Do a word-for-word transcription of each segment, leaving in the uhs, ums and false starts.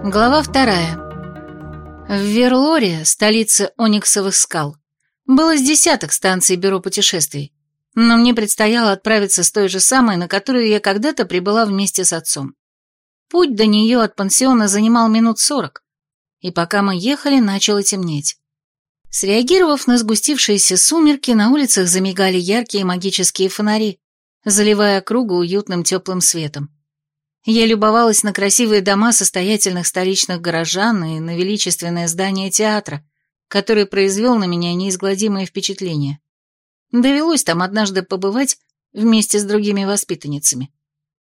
Глава вторая. В Верлоре, столице Ониксовых скал, было с десяток станций бюро путешествий, но мне предстояло отправиться с той же самой, на которую я когда-то прибыла вместе с отцом. Путь до нее от пансиона занимал минут сорок, и пока мы ехали, начало темнеть. Среагировав на сгустившиеся сумерки, на улицах замигали яркие магические фонари, заливая округу уютным теплым светом. Я любовалась на красивые дома состоятельных столичных горожан и на величественное здание театра, который произвел на меня неизгладимое впечатление. Довелось там однажды побывать вместе с другими воспитанницами.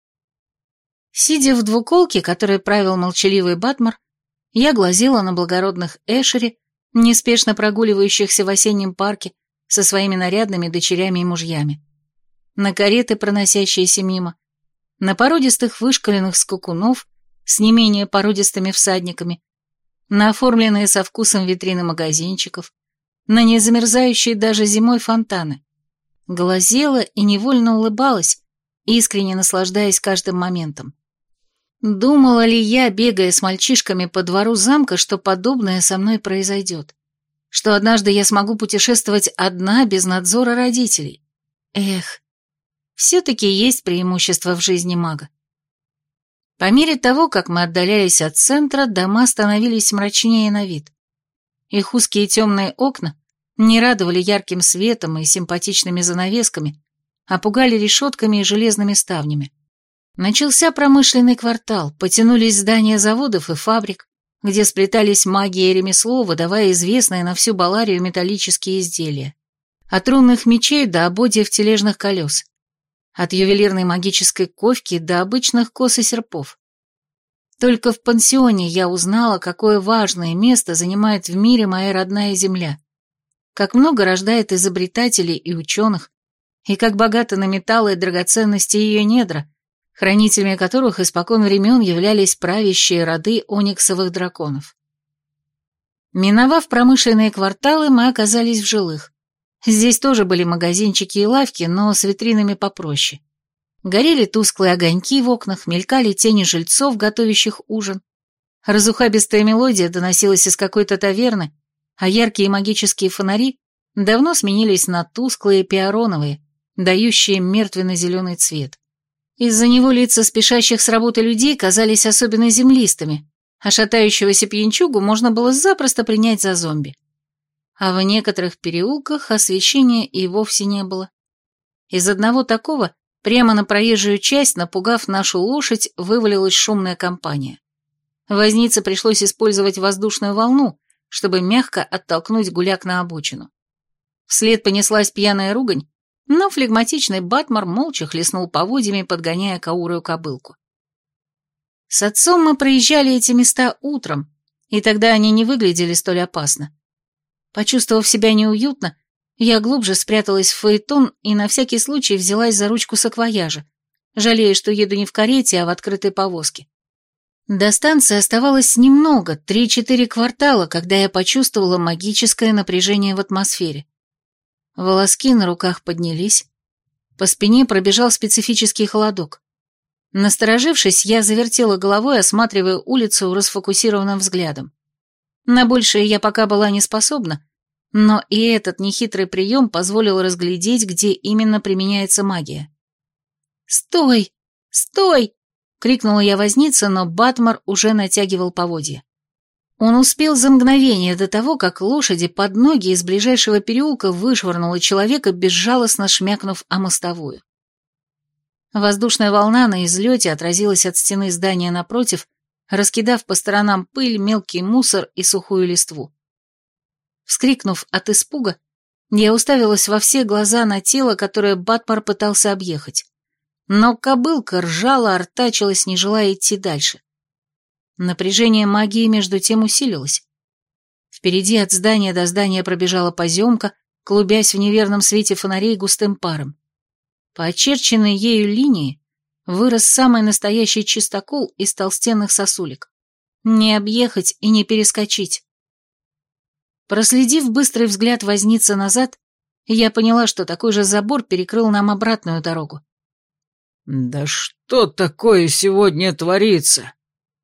Сидя в двуколке, которой правил молчаливый Батмор, я глазела на благородных эшери, неспешно прогуливающихся в осеннем парке со своими нарядными дочерями и мужьями, на кареты, проносящиеся мимо, на породистых вышкаленных скакунов с не менее породистыми всадниками, на оформленные со вкусом витрины магазинчиков, на незамерзающие даже зимой фонтаны. Глазела и невольно улыбалась, искренне наслаждаясь каждым моментом. Думала ли я, бегая с мальчишками по двору замка, что подобное со мной произойдет? Что однажды я смогу путешествовать одна, без надзора родителей? Эх, все-таки есть преимущество в жизни мага. По мере того, как мы отдалялись от центра, дома становились мрачнее на вид. Их узкие темные окна не радовали ярким светом и симпатичными занавесками, а пугали решетками и железными ставнями. Начался промышленный квартал, потянулись здания заводов и фабрик, где сплетались магия и ремесло, выдавая известные на всю Баларию металлические изделия. От рунных мечей до ободьев тележных колес. От ювелирной магической ковки до обычных кос и серпов. Только в пансионе я узнала, какое важное место занимает в мире моя родная земля, как много рождает изобретателей и ученых, и как богата на металлы и драгоценности ее недра, хранителями которых испокон времен являлись правящие роды ониксовых драконов. Миновав промышленные кварталы, мы оказались в жилых. Здесь тоже были магазинчики и лавки, но с витринами попроще. Горели тусклые огоньки в окнах, мелькали тени жильцов, готовящих ужин. Разухабистая мелодия доносилась из какой-то таверны, а яркие магические фонари давно сменились на тусклые пиароновые, дающие мертвенно-зеленый цвет. Из-за него лица спешащих с работы людей казались особенно землистыми, а шатающегося пьянчугу можно было запросто принять за зомби. А в некоторых переулках освещения и вовсе не было. Из одного такого прямо на проезжую часть, напугав нашу лошадь, вывалилась шумная компания. Вознице пришлось использовать воздушную волну, чтобы мягко оттолкнуть гуляк на обочину. Вслед понеслась пьяная ругань, но флегматичный Батмор молча хлестнул поводьями, подгоняя каурую кобылку. С отцом мы проезжали эти места утром, и тогда они не выглядели столь опасно. Почувствовав себя неуютно, я глубже спряталась в фаэтон и на всякий случай взялась за ручку саквояжа, жалея, что еду не в карете, а в открытой повозке. До станции оставалось немного, три-четыре квартала, когда я почувствовала магическое напряжение в атмосфере. Волоски на руках поднялись, по спине пробежал специфический холодок. Насторожившись, я завертела головой, осматривая улицу расфокусированным взглядом. На большее я пока была не способна, но и этот нехитрый прием позволил разглядеть, где именно применяется магия. «Стой! Стой!» — крикнула я вознице, но Батмор уже натягивал поводья. Он успел за мгновение до того, как лошади под ноги из ближайшего переулка вышвырнула человека, безжалостно шмякнув о мостовую. Воздушная волна на излете отразилась от стены здания напротив, раскидав по сторонам пыль, мелкий мусор и сухую листву. Вскрикнув от испуга, я уставилась во все глаза на тело, которое Батмор пытался объехать. Но кобылка ржала, артачилась, не желая идти дальше. Напряжение магии между тем усилилось. Впереди от здания до здания пробежала поземка, клубясь в неверном свете фонарей густым паром. По очерченной ею линии вырос самый настоящий чистокол из толстенных сосулек. Не объехать и не перескочить. Проследив быстрый взгляд возницы назад, я поняла, что такой же забор перекрыл нам обратную дорогу. «Да что такое сегодня творится?»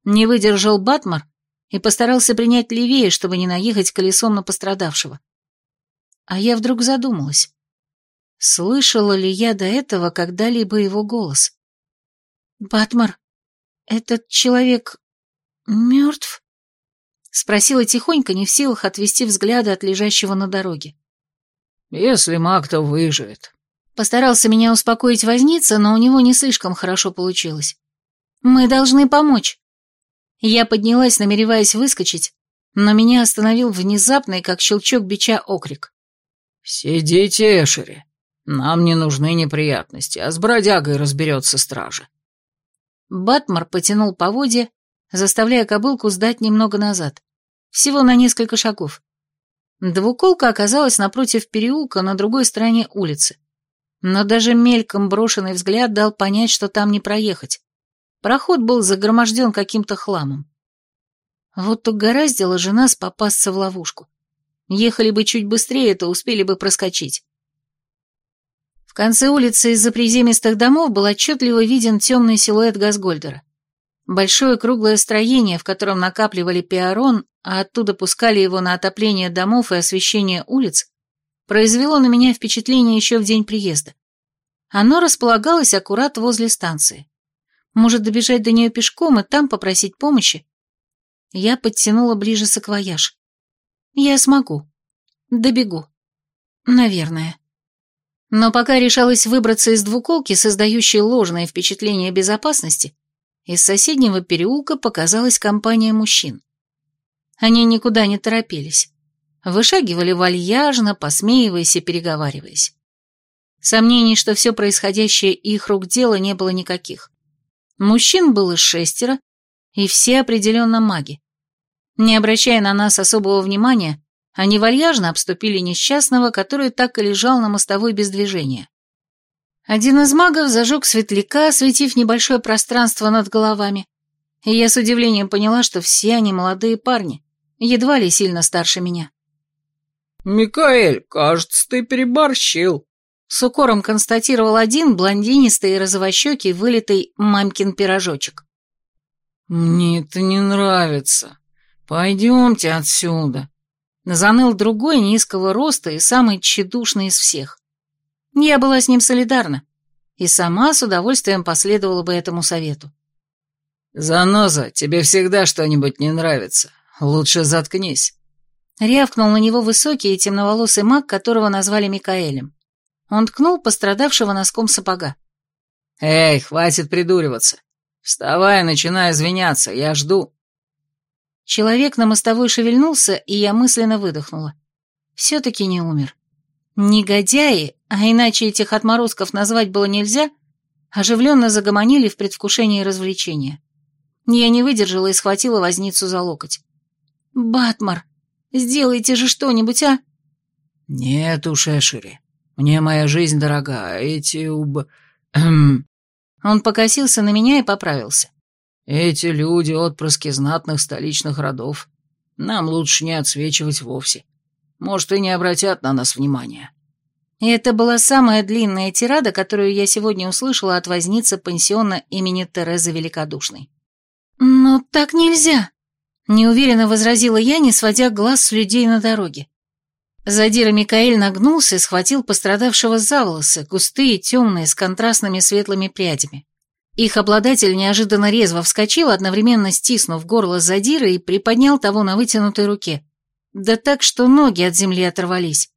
Не выдержал Батмар и постарался принять левее, чтобы не наехать колесом на пострадавшего. А я вдруг задумалась, слышала ли я до этого когда-либо его голос. «Батмар, этот человек мертв?» Спросила тихонько, не в силах отвести взгляды от лежащего на дороге. «Если маг, то выживет». Постарался меня успокоить возница, но у него не слишком хорошо получилось. «Мы должны помочь». Я поднялась, намереваясь выскочить, но меня остановил внезапный, как щелчок бича, окрик. «Сидите, Эшери. Нам не нужны неприятности, а с бродягой разберется стража». Батмар потянул поводья, заставляя кобылку сдать немного назад. Всего на несколько шагов. Двуколка оказалась напротив переулка на другой стороне улицы. Но даже мельком брошенный взгляд дал понять, что там не проехать. Проход был загроможден каким-то хламом. Вот угораздила же нас попасться в ловушку. Ехали бы чуть быстрее, то успели бы проскочить. В конце улицы из-за приземистых домов был отчетливо виден темный силуэт Газгольдера. Большое круглое строение, в котором накапливали пиарон, а оттуда пускали его на отопление домов и освещение улиц, произвело на меня впечатление еще в день приезда. Оно располагалось аккурат возле станции. Может, добежать до нее пешком и там попросить помощи? Я подтянула ближе саквояж. Я смогу. Добегу. Наверное. Но пока решалась выбраться из двуколки, создающей ложное впечатление безопасности, из соседнего переулка показалась компания мужчин. Они никуда не торопились. Вышагивали вальяжно, посмеиваясь и переговариваясь. Сомнений, что все происходящее их рук дело, не было никаких. Мужчин было шестеро, и все определенно маги. Не обращая на нас особого внимания, они вальяжно обступили несчастного, который так и лежал на мостовой без движения. Один из магов зажег светляка, осветив небольшое пространство над головами, и я с удивлением поняла, что все они молодые парни, едва ли сильно старше меня. «Микаэль, кажется, ты переборщил», — с укором констатировал один блондинистый и розовощекий, вылитый мамкин пирожочек. «Мне это не нравится. Пойдемте отсюда», — заныл другой низкого роста и самый тщедушный из всех. Я была с ним солидарна, и сама с удовольствием последовала бы этому совету. «Заноза, тебе всегда что-нибудь не нравится. Лучше заткнись», — рявкнул на него высокий и темноволосый маг, которого назвали Микаэлем. Он ткнул пострадавшего носком сапога. «Эй, хватит придуриваться. Вставай, начинай извиняться, я жду». Человек на мостовой шевельнулся, и я мысленно выдохнула. Все-таки не умер. Негодяи, а иначе этих отморозков назвать было нельзя, оживленно загомонили в предвкушении развлечения. Я не выдержала и схватила возницу за локоть. «Батмар, сделайте же что-нибудь, а?» «Нет уж, Эшери, мне моя жизнь дорога, а эти уб... Эм... Он покосился на меня и поправился. Эти люди — отпрыски знатных столичных родов. Нам лучше не отсвечивать вовсе. Может, и не обратят на нас внимания». И это была самая длинная тирада, которую я сегодня услышала от возницы пансиона имени Терезы Великодушной. «Но так нельзя», — неуверенно возразила я, не сводя глаз с людей на дороге. Задира Микаэль нагнулся и схватил пострадавшего за волосы, густые, темные, с контрастными светлыми прядями. Их обладатель неожиданно резво вскочил, одновременно стиснув горло Задира и приподнял того на вытянутой руке. Да так, что ноги от земли оторвались.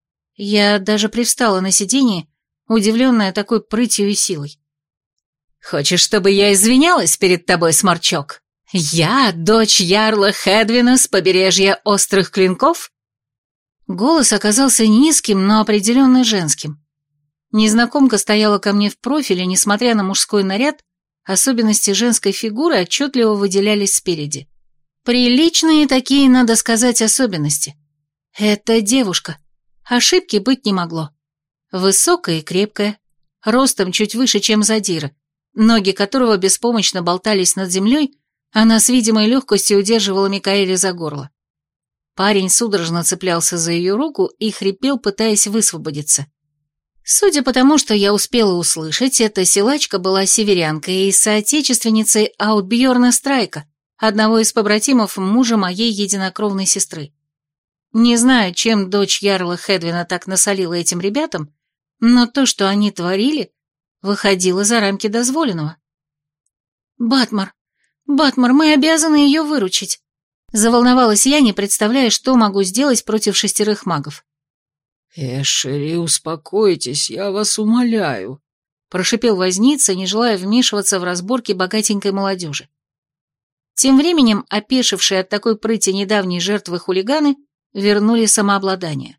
Я даже привстала на сиденье, удивленная такой прытью и силой. «Хочешь, чтобы я извинялась перед тобой, сморчок? Я дочь ярла Хедвина с побережья Острых Клинков?» Голос оказался низким, но определенно женским. Незнакомка стояла ко мне в профиле, несмотря на мужской наряд, особенности женской фигуры отчетливо выделялись спереди. Приличные такие, надо сказать, особенности. Это девушка. Ошибки быть не могло. Высокая и крепкая, ростом чуть выше, чем Задира, ноги которого беспомощно болтались над землей, она с видимой легкостью удерживала Микаэля за горло. Парень судорожно цеплялся за ее руку и хрипел, пытаясь высвободиться. Судя по тому, что я успела услышать, эта силачка была северянкой и соотечественницей Аутбьерна Страйка, одного из побратимов мужа моей единокровной сестры. Не знаю, чем дочь ярла Хедвина так насолила этим ребятам, но то, что они творили, выходило за рамки дозволенного. «Батмар, Батмар, мы обязаны ее выручить», — заволновалась я, не представляя, что могу сделать против шестерых магов. «Эшери, успокойтесь, я вас умоляю», — прошипел возница, не желая вмешиваться в разборки богатенькой молодежи. Тем временем опешившие от такой прыти недавней жертвы хулиганы вернули самообладание.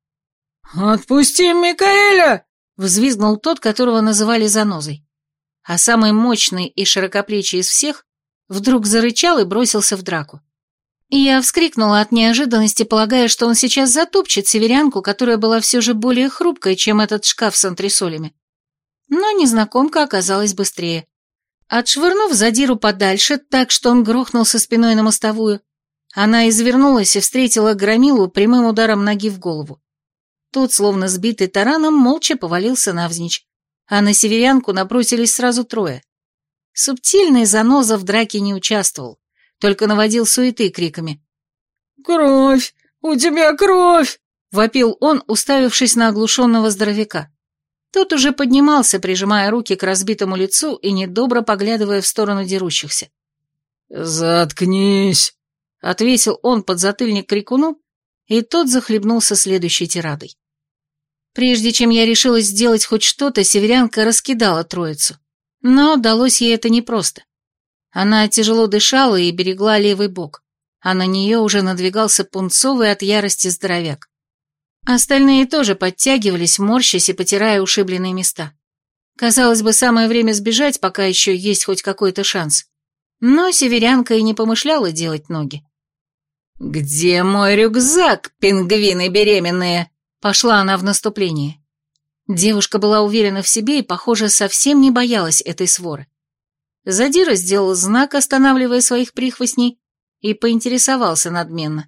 «Отпусти Микаэля!» — взвизгнул тот, которого называли занозой. А самый мощный и широкоплечий из всех вдруг зарычал и бросился в драку. И я вскрикнула от неожиданности, полагая, что он сейчас затопчет северянку, которая была все же более хрупкой, чем этот шкаф с антресолями. Но незнакомка оказалась быстрее. Отшвырнув задиру подальше, так что он грохнулся спиной на мостовую, она извернулась и встретила громилу прямым ударом ноги в голову. Тот, словно сбитый тараном, молча повалился навзничь, а на северянку набросились сразу трое. Субтильный заноза в драке не участвовал, только наводил суеты криками. «Кровь! У тебя кровь!» — вопил он, уставившись на оглушенного здоровяка. Тот уже поднимался, прижимая руки к разбитому лицу и недобро поглядывая в сторону дерущихся. «Заткнись!» — отвесил он подзатыльник крикуну, и тот захлебнулся следующей тирадой. Прежде чем я решилась сделать хоть что-то, северянка раскидала троицу. Но далось ей это непросто. Она тяжело дышала и берегла левый бок, а на нее уже надвигался пунцовый от ярости здоровяк. Остальные тоже подтягивались, морщась и потирая ушибленные места. Казалось бы, самое время сбежать, пока еще есть хоть какой-то шанс. Но северянка и не помышляла делать ноги. «Где мой рюкзак, пингвины беременные?» Пошла она в наступление. Девушка была уверена в себе и, похоже, совсем не боялась этой своры. Задира сделал знак, останавливая своих прихвостней, и поинтересовался надменно.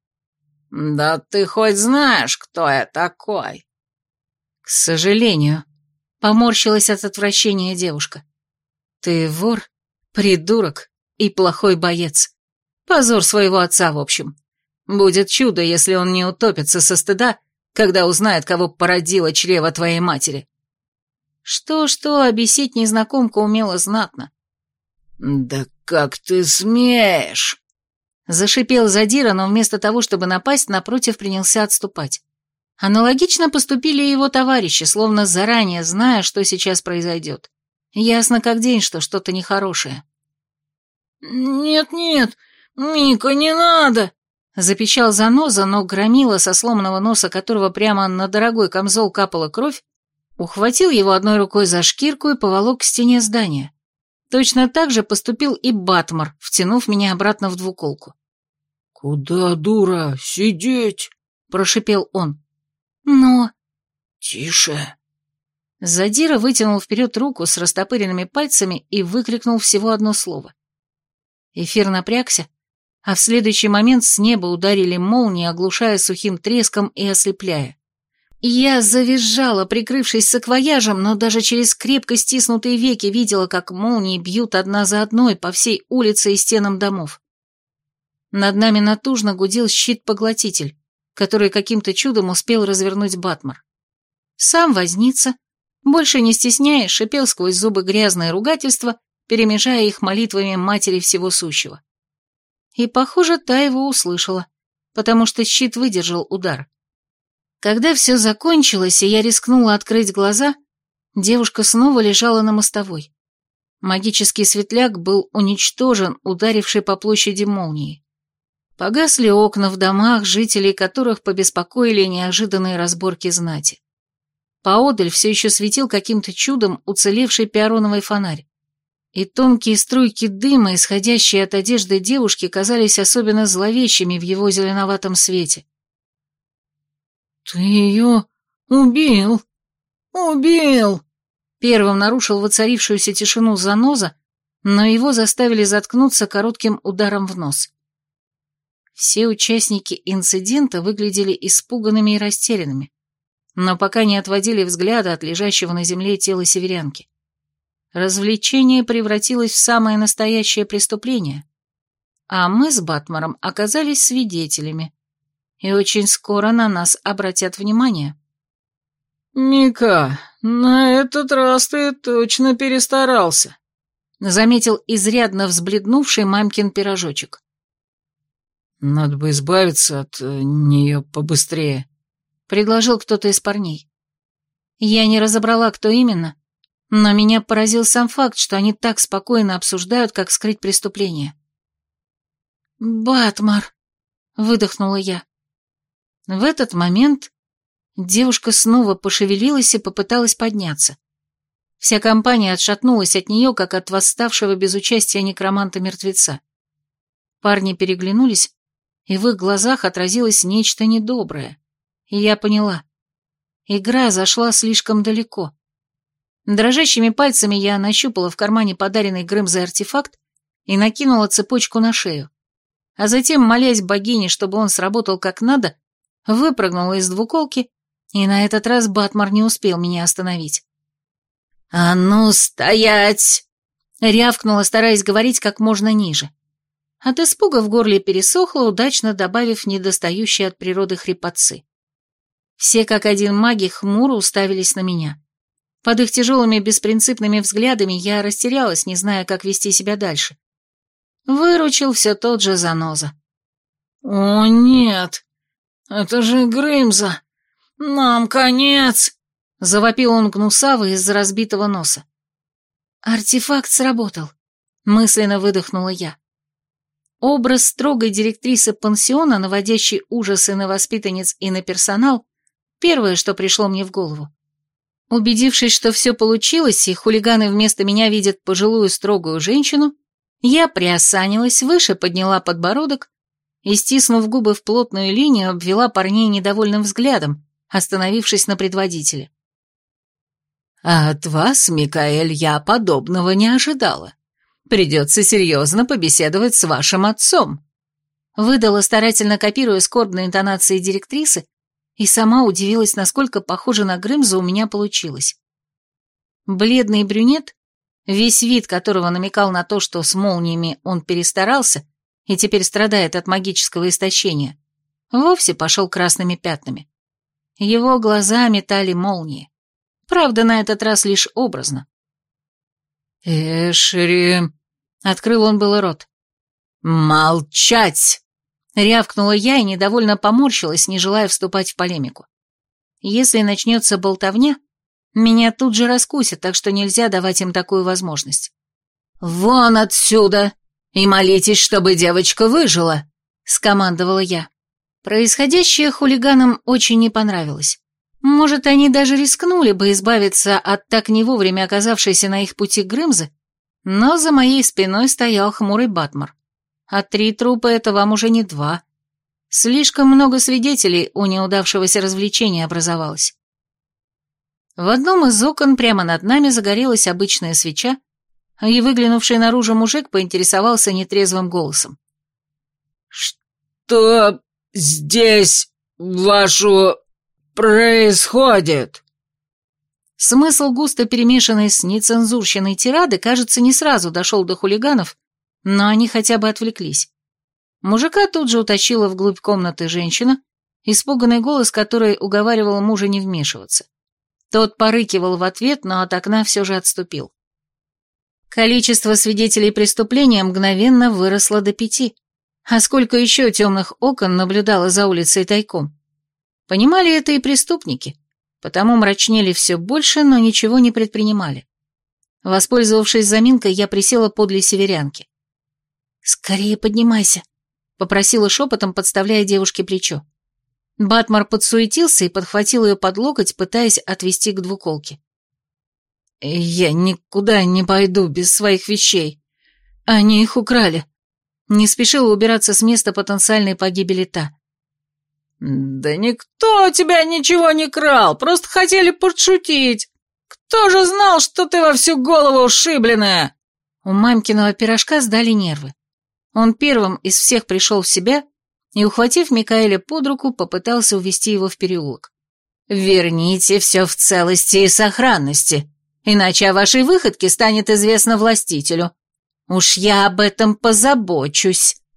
«Да ты хоть знаешь, кто я такой?» «К сожалению», — поморщилась от отвращения девушка. «Ты вор, придурок и плохой боец. Позор своего отца, в общем. Будет чудо, если он не утопится со стыда, когда узнает, кого породило чрево твоей матери». Что-что, обесить незнакомку умела знатно. «Да как ты смеешь?» Зашипел Задира, но вместо того, чтобы напасть, напротив принялся отступать. Аналогично поступили и его товарищи, словно заранее зная, что сейчас произойдет. Ясно как день, что что-то нехорошее. «Нет-нет, Мика, не надо!» Запищал заноза, но громила, со сломанного носа которого прямо на дорогой камзол капала кровь, ухватил его одной рукой за шкирку и поволок к стене здания. Точно так же поступил и Батмар, втянув меня обратно в двуколку. «Куда, дура, сидеть?» — прошипел он. «Но...» «Тише!» Задира вытянул вперед руку с растопыренными пальцами и выкрикнул всего одно слово. Эфир напрягся, а в следующий момент с неба ударили молнии, оглушая сухим треском и ослепляя. Я завизжала, прикрывшись саквояжем, но даже через крепко стиснутые веки видела, как молнии бьют одна за одной по всей улице и стенам домов. Над нами натужно гудел щит-поглотитель, который каким-то чудом успел развернуть Батмар. Сам возница, больше не стесняясь, шипел сквозь зубы грязное ругательство, перемежая их молитвами матери всего сущего. И, похоже, та его услышала, потому что щит выдержал удар. Когда все закончилось, и я рискнула открыть глаза, девушка снова лежала на мостовой. Магический светляк был уничтожен, ударивший по площади молнией. Погасли окна в домах, жителей которых побеспокоили неожиданные разборки знати. Поодаль все еще светил каким-то чудом уцелевший пиароновый фонарь, и тонкие струйки дыма, исходящие от одежды девушки, казались особенно зловещими в его зеленоватом свете. «Ты ее убил! Убил!» Первым нарушил воцарившуюся тишину заноза, но его заставили заткнуться коротким ударом в нос. Все участники инцидента выглядели испуганными и растерянными, но пока не отводили взгляда от лежащего на земле тела северянки. Развлечение превратилось в самое настоящее преступление, а мы с Батмаром оказались свидетелями, и очень скоро на нас обратят внимание. «Мика, на этот раз ты точно перестарался», — заметил изрядно взбледнувший мамкин пирожочек. «Надо бы избавиться от э, нее побыстрее», — предложил кто-то из парней. Я не разобрала, кто именно, но меня поразил сам факт, что они так спокойно обсуждают, как скрыть преступление. «Батмар», — выдохнула я. В этот момент девушка снова пошевелилась и попыталась подняться. Вся компания отшатнулась от нее, как от восставшего без участия некроманта-мертвеца. Парни переглянулись, и в их глазах отразилось нечто недоброе. И я поняла. Игра зашла слишком далеко. Дрожащими пальцами я нащупала в кармане подаренный Грымзой артефакт и накинула цепочку на шею. А затем, молясь богине, чтобы он сработал как надо, выпрыгнула из двуколки, и на этот раз Батмар не успел меня остановить. «А ну, стоять!» — рявкнула, стараясь говорить как можно ниже. От испуга в горле пересохло, удачно добавив недостающие от природы хрипотцы. Все как один маги хмуро уставились на меня. Под их тяжелыми беспринципными взглядами я растерялась, не зная, как вести себя дальше. Выручил все тот же заноза. «О, нет! Это же Грымза! Нам конец!» — завопил он гнусаво из-за разбитого носа. «Артефакт сработал», — мысленно выдохнула я. Образ строгой директрисы пансиона, наводящий ужасы на воспитанниц и на персонал, первое, что пришло мне в голову. Убедившись, что все получилось, и хулиганы вместо меня видят пожилую строгую женщину, я приосанилась, выше подняла подбородок и, стиснув губы в плотную линию, обвела парней недовольным взглядом, остановившись на предводителе. «А от вас, Микаэль, я подобного не ожидала. Придется серьезно побеседовать с вашим отцом», выдала, старательно копируя скорбные интонации директрисы, и сама удивилась, насколько похоже на Грымзу у меня получилось. Бледный брюнет, весь вид которого намекал на то, что с молниями он перестарался и теперь страдает от магического истощения, вовсе пошел красными пятнами. Его глаза метали молнии. Правда, на этот раз лишь образно. «Эшери...» — открыл он было рот. «Молчать!» — рявкнула я и недовольно поморщилась, не желая вступать в полемику. Если начнется болтовня, меня тут же раскусят, так что нельзя давать им такую возможность. «Вон отсюда! И молитесь, чтобы девочка выжила!» — скомандовала я. Происходящее хулиганам очень не понравилось. Может, они даже рискнули бы избавиться от так не вовремя оказавшейся на их пути Грымзы, но за моей спиной стоял хмурый Батмар. А три трупа — это вам уже не два. Слишком много свидетелей у неудавшегося развлечения образовалось. В одном из окон прямо над нами загорелась обычная свеча, и выглянувший наружу мужик поинтересовался нетрезвым голосом. «Что здесь, вашу, происходит?» Смысл густо перемешанной с нецензурщиной тирады, кажется, не сразу дошел до хулиганов, но они хотя бы отвлеклись. Мужика тут же утащила вглубь комнаты женщина, испуганный голос которой уговаривал мужа не вмешиваться. Тот порыкивал в ответ, но от окна все же отступил. Количество свидетелей преступления мгновенно выросло до пяти. А сколько еще темных окон наблюдало за улицей тайком? Понимали это и преступники, потому мрачнели все больше, но ничего не предпринимали. Воспользовавшись заминкой, я присела подле северянки. «Скорее поднимайся», — попросила шепотом, подставляя девушке плечо. Батмар подсуетился и подхватил ее под локоть, пытаясь отвести к двуколке. «Я никуда не пойду без своих вещей. Они их украли». Не спешила убираться с места потенциальной погибели та. «Да никто у тебя ничего не крал, просто хотели подшутить. Кто же знал, что ты во всю голову ушибленная?» У мамкиного пирожка сдали нервы. Он первым из всех пришел в себя и, ухватив Микаэля под руку, попытался увести его в переулок. «Верните все в целости и сохранности, иначе о вашей выходке станет известно властителю. Уж я об этом позабочусь»,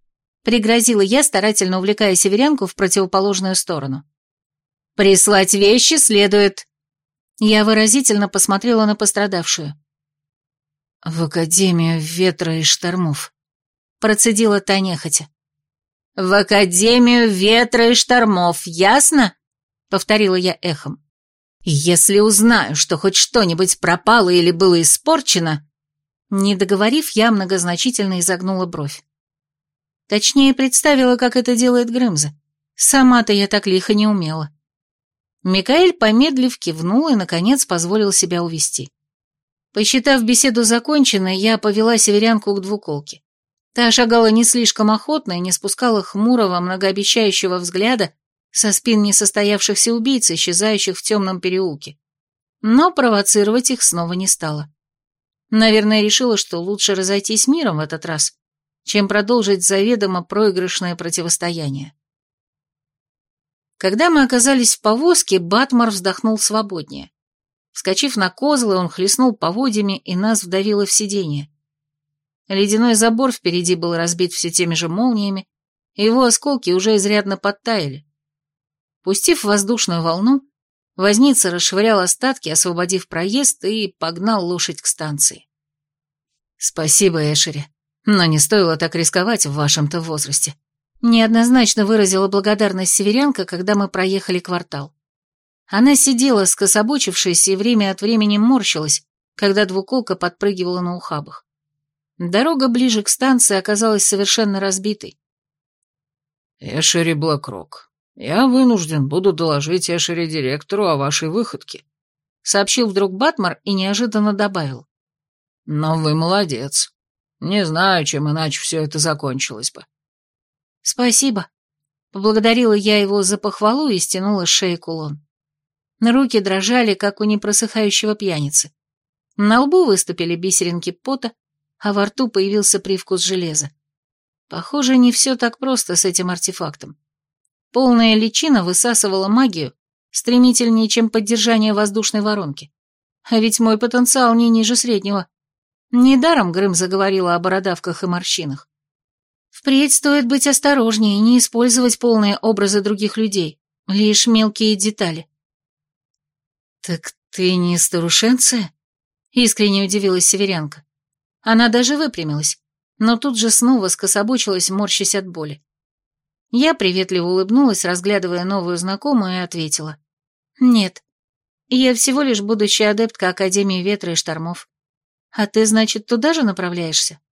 пригрозила я, старательно увлекая северянку в противоположную сторону. «Прислать вещи следует...» Я выразительно посмотрела на пострадавшую. «В Академию ветра и штормов», — процедила та нехотя. «В Академию ветра и штормов, ясно?» — повторила я эхом. «Если узнаю, что хоть что-нибудь пропало или было испорчено...» Не договорив, я многозначительно изогнула бровь. Точнее, представила, как это делает Грымза. Сама-то я так лихо не умела. Микаэль, помедлив, кивнул и, наконец, позволил себя увести. Посчитав беседу законченной, я повела северянку к двуколке. Та шагала не слишком охотно и не спускала хмурого, многообещающего взгляда со спин несостоявшихся убийц, исчезающих в темном переулке. Но провоцировать их снова не стала. Наверное, решила, что лучше разойтись миром в этот раз, чем продолжить заведомо проигрышное противостояние. Когда мы оказались в повозке, Батмар вздохнул свободнее. Вскочив на козлы, он хлестнул поводьями, и нас вдавило в сиденье. Ледяной забор впереди был разбит все теми же молниями, и его осколки уже изрядно подтаяли. Пустив воздушную волну, возница расшвырял остатки, освободив проезд, и погнал лошадь к станции. «Спасибо, Эшери, но не стоило так рисковать в вашем-то возрасте», — неоднозначно выразила благодарность северянка, когда мы проехали квартал. Она сидела, скособочившись, и время от времени морщилась, когда двуколка подпрыгивала на ухабах. Дорога ближе к станции оказалась совершенно разбитой. «Эшери Блэкрок, я вынужден буду доложить Эшери-директору о вашей выходке», — сообщил вдруг Батмар и неожиданно добавил. «Но вы молодец. Не знаю, чем иначе все это закончилось бы». «Спасибо», — поблагодарила я его за похвалу и стянула с шеи кулон. Руки дрожали, как у непросыхающего пьяницы. На лбу выступили бисеринки пота, а во рту появился привкус железа. Похоже, не все так просто с этим артефактом. Полная личина высасывала магию стремительнее, чем поддержание воздушной воронки. А ведь мой потенциал не ниже среднего. Недаром Грым заговорила о бородавках и морщинах. Впредь стоит быть осторожнее и не использовать полные образы других людей, лишь мелкие детали. «Так ты не старушенция?» — искренне удивилась северянка. Она даже выпрямилась, но тут же снова скособочилась, морщась от боли. Я приветливо улыбнулась, разглядывая новую знакомую, и ответила. «Нет, я всего лишь будущая адептка Академии ветра и штормов. А ты, значит, туда же направляешься?»